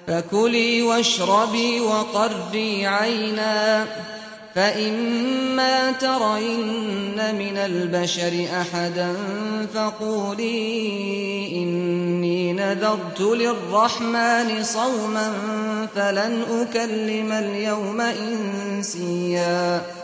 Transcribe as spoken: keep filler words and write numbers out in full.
فكلي واشربي وقري عينا، فإما ترين من البشر أحدا فقولي إني نذرت للرحمن صوما فلن أكلم اليوم إنسيا.